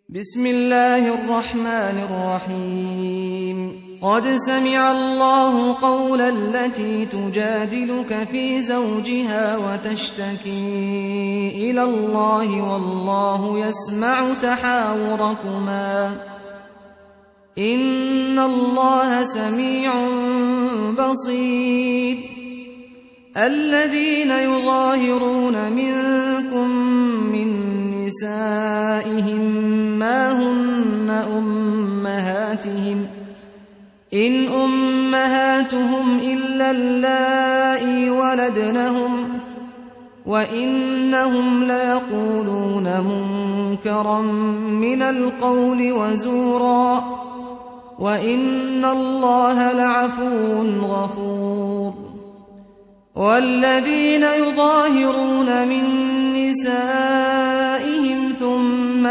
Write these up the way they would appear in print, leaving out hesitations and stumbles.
بسم الله الرحمن الرحيم قد سمع الله قول التي تجادلك في زوجها وتشتكي إلى الله والله يسمع تحاوركما إن الله سميع بصير الذين يظاهرون منكم من نسائهم ما هن أمهاتهم إن أمهاتهم إلا اللائي ولدنهم وإنهم ليقولون منكرا من القول وزورا وإن الله لعفو غفور والذين يظاهرون من نسائهم ثم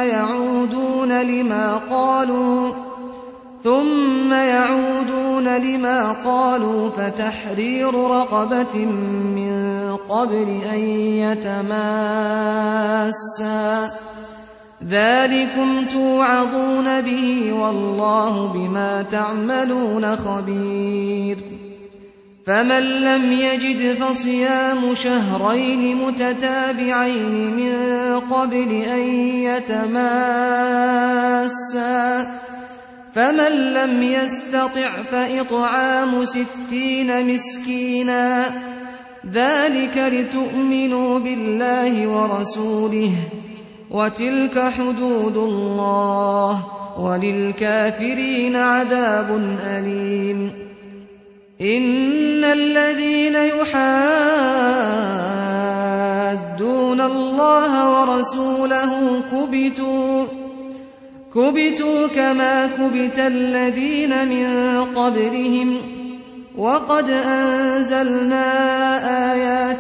يعودون لما قالوا فتحرير رقبة من قبل أن يتماسا ذلكم توعظون به والله بما تعملون خبير فمن لم يجد فصيام شهرين متتابعين من قبل أن يتماسا فمن لم يستطع فإطعام 60 مسكينا ذلك لتؤمنوا بالله ورسوله وتلك حدود الله وللكافرين عذاب أليم إن الذين يحادون الله ورسوله كبتوا كما كبت الذين من قبلهم وقد أنزلنا آيات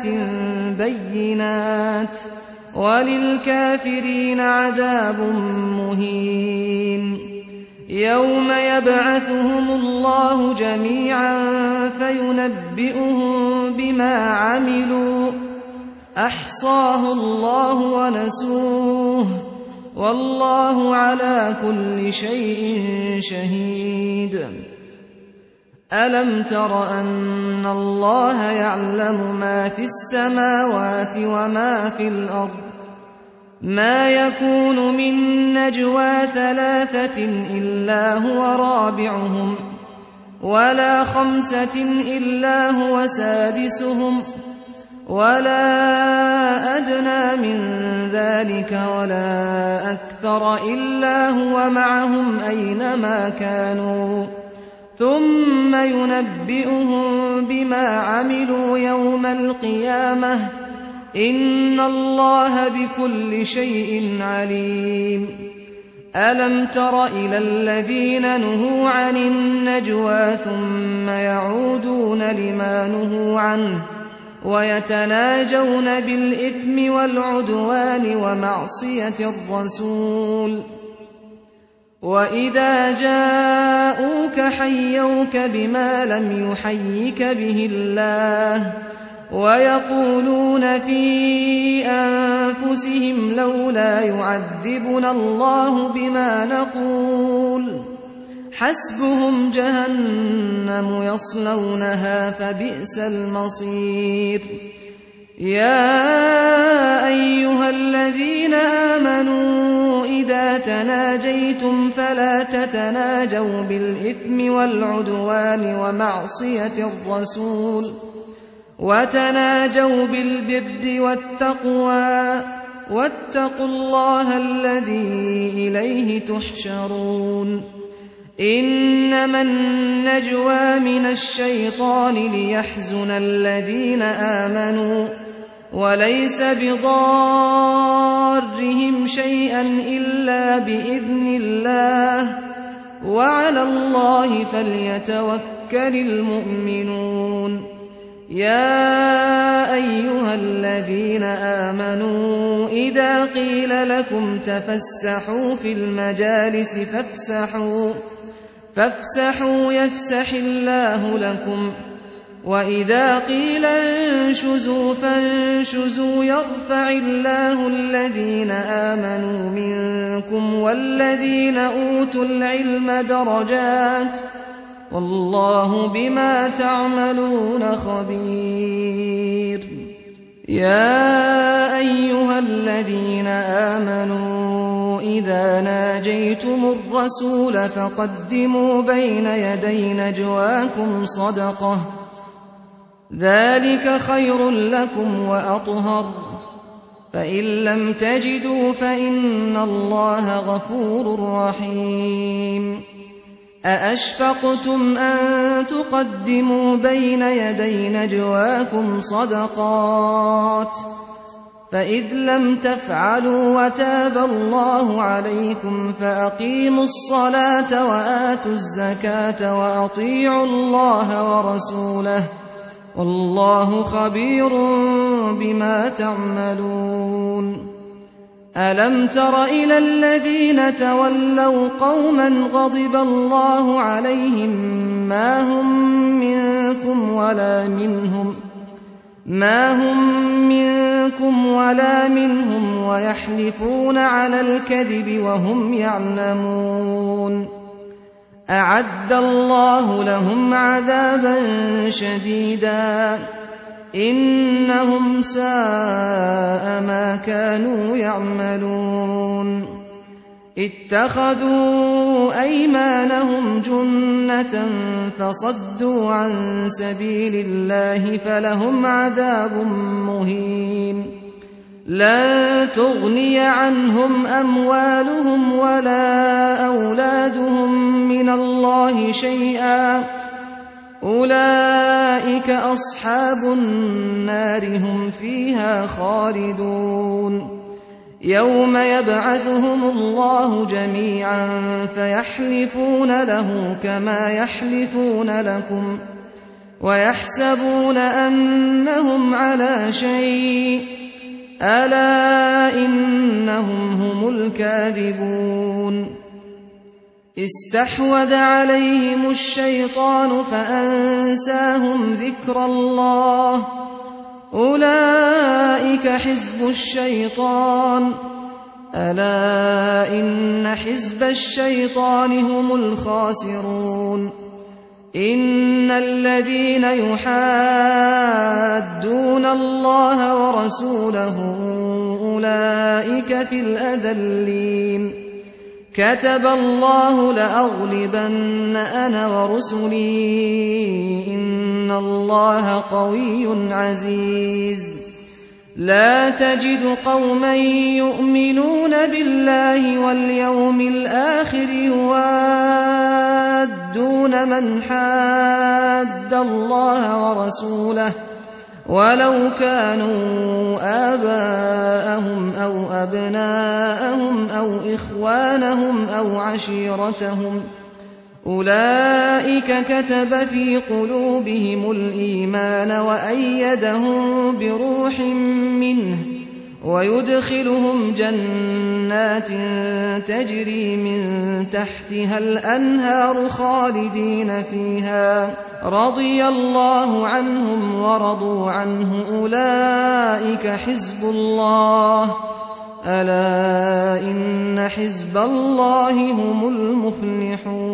بينات وللكافرين عذاب مهين يوم يبعثهم الله جميعا فينبئهم بما عملوا أحصاه الله ونسوه والله على كل شيء شهيد ألم تر أن الله يعلم ما في السماوات وما في الأرض ما يكون من نجوى 3 إلا هو رابعهم ولا 5 إلا هو سادسهم ولا أدنى من ذلك ولا أكثر إلا هو معهم أينما كانوا ثم ينبئهم بما عملوا يوم القيامة إن الله بكل شيء عليم ألم تر إلى الذين نهوا عن النجوى ثم يعودون لما نهوا عنه ويتناجون بالإثم والعدوان ومعصية الرسول وإذا جاءوك حيوك بما لم يحيك به الله ويقولون في أنفسهم لولا يعذبنا الله بما نقول حسبهم جهنم يصلونها فبئس المصير يا أيها الذين آمنوا إذا تناجيتم فلا تتناجوا بالإثم والعدوان ومعصية الرسول وتناجوا بالبر والتقوى واتقوا الله الذي إليه تحشرون إنما النجوى من الشيطان ليحزن الذين آمنوا وليس بضارهم شيئا إلا بإذن الله وعلى الله فليتوكل المؤمنون يا أيها الذين آمنوا إذا قيل لكم تفسحوا في المجالس فافسحوا يفسح الله لكم وإذا قيل انشزوا فانشزوا يرفع الله الذين آمنوا منكم والذين أوتوا العلم درجات والله بما تعملون خبير. يا أيها الذين آمنوا إذا ناجيتم الرسول فقدموا بين يدي نجواكم صدقة ذلك خير لكم وأطهر فإن لم تجدوا فإن الله غفور رحيم. أأشفقتم أن تقدموا بين يدي نجواكم صدقات فإذ لم تفعلوا وتاب الله عليكم فأقيموا الصلاة وآتوا الزكاة وأطيعوا الله ورسوله والله خبير بما تعملون. ألم تر إلى الذين تولوا قوما غضب الله عليهم ما هم منكم ولا منهم ويحلفون على الكذب وهم يعلمون. أعد الله لهم عذابا شديدا إنهم ساء ما كانوا يعملون. اتخذوا أيمانهم جنة فصدوا عن سبيل الله فلهم عذاب مهين. لا تغني عنهم أموالهم ولا أولادهم من الله شيئا أولئك أصحاب النار هم فيها خالدون. يوم يبعثهم الله جميعا فيحلفون له كما يحلفون لكم ويحسبون أنهم على شيء ألا إنهم هم الكاذبون. استحوذ عليهم الشيطان فأنساهم ذكر الله أولئك حزب الشيطان ألا إن حزب الشيطان هم الخاسرون. إن الذين يحادون الله ورسوله أولئك في الأذلين. كتب الله لأغلبن أنا ورسلي إن الله قوي عزيز. لا تجد قوما يؤمنون بالله واليوم الآخر يوادون من حاد الله ورسوله ولو كانوا آباءهم أو أبناءهم أو إخوانهم أو عشيرتهم أولئك كتب في قلوبهم الإيمان وأيدهم بروح منه ويدخلهم جنات تجري من تحتها الأنهار خالدين فيها رضي الله عنهم ورضوا عنه أولئك حزب الله ألا إن حزب الله هم المفلحون.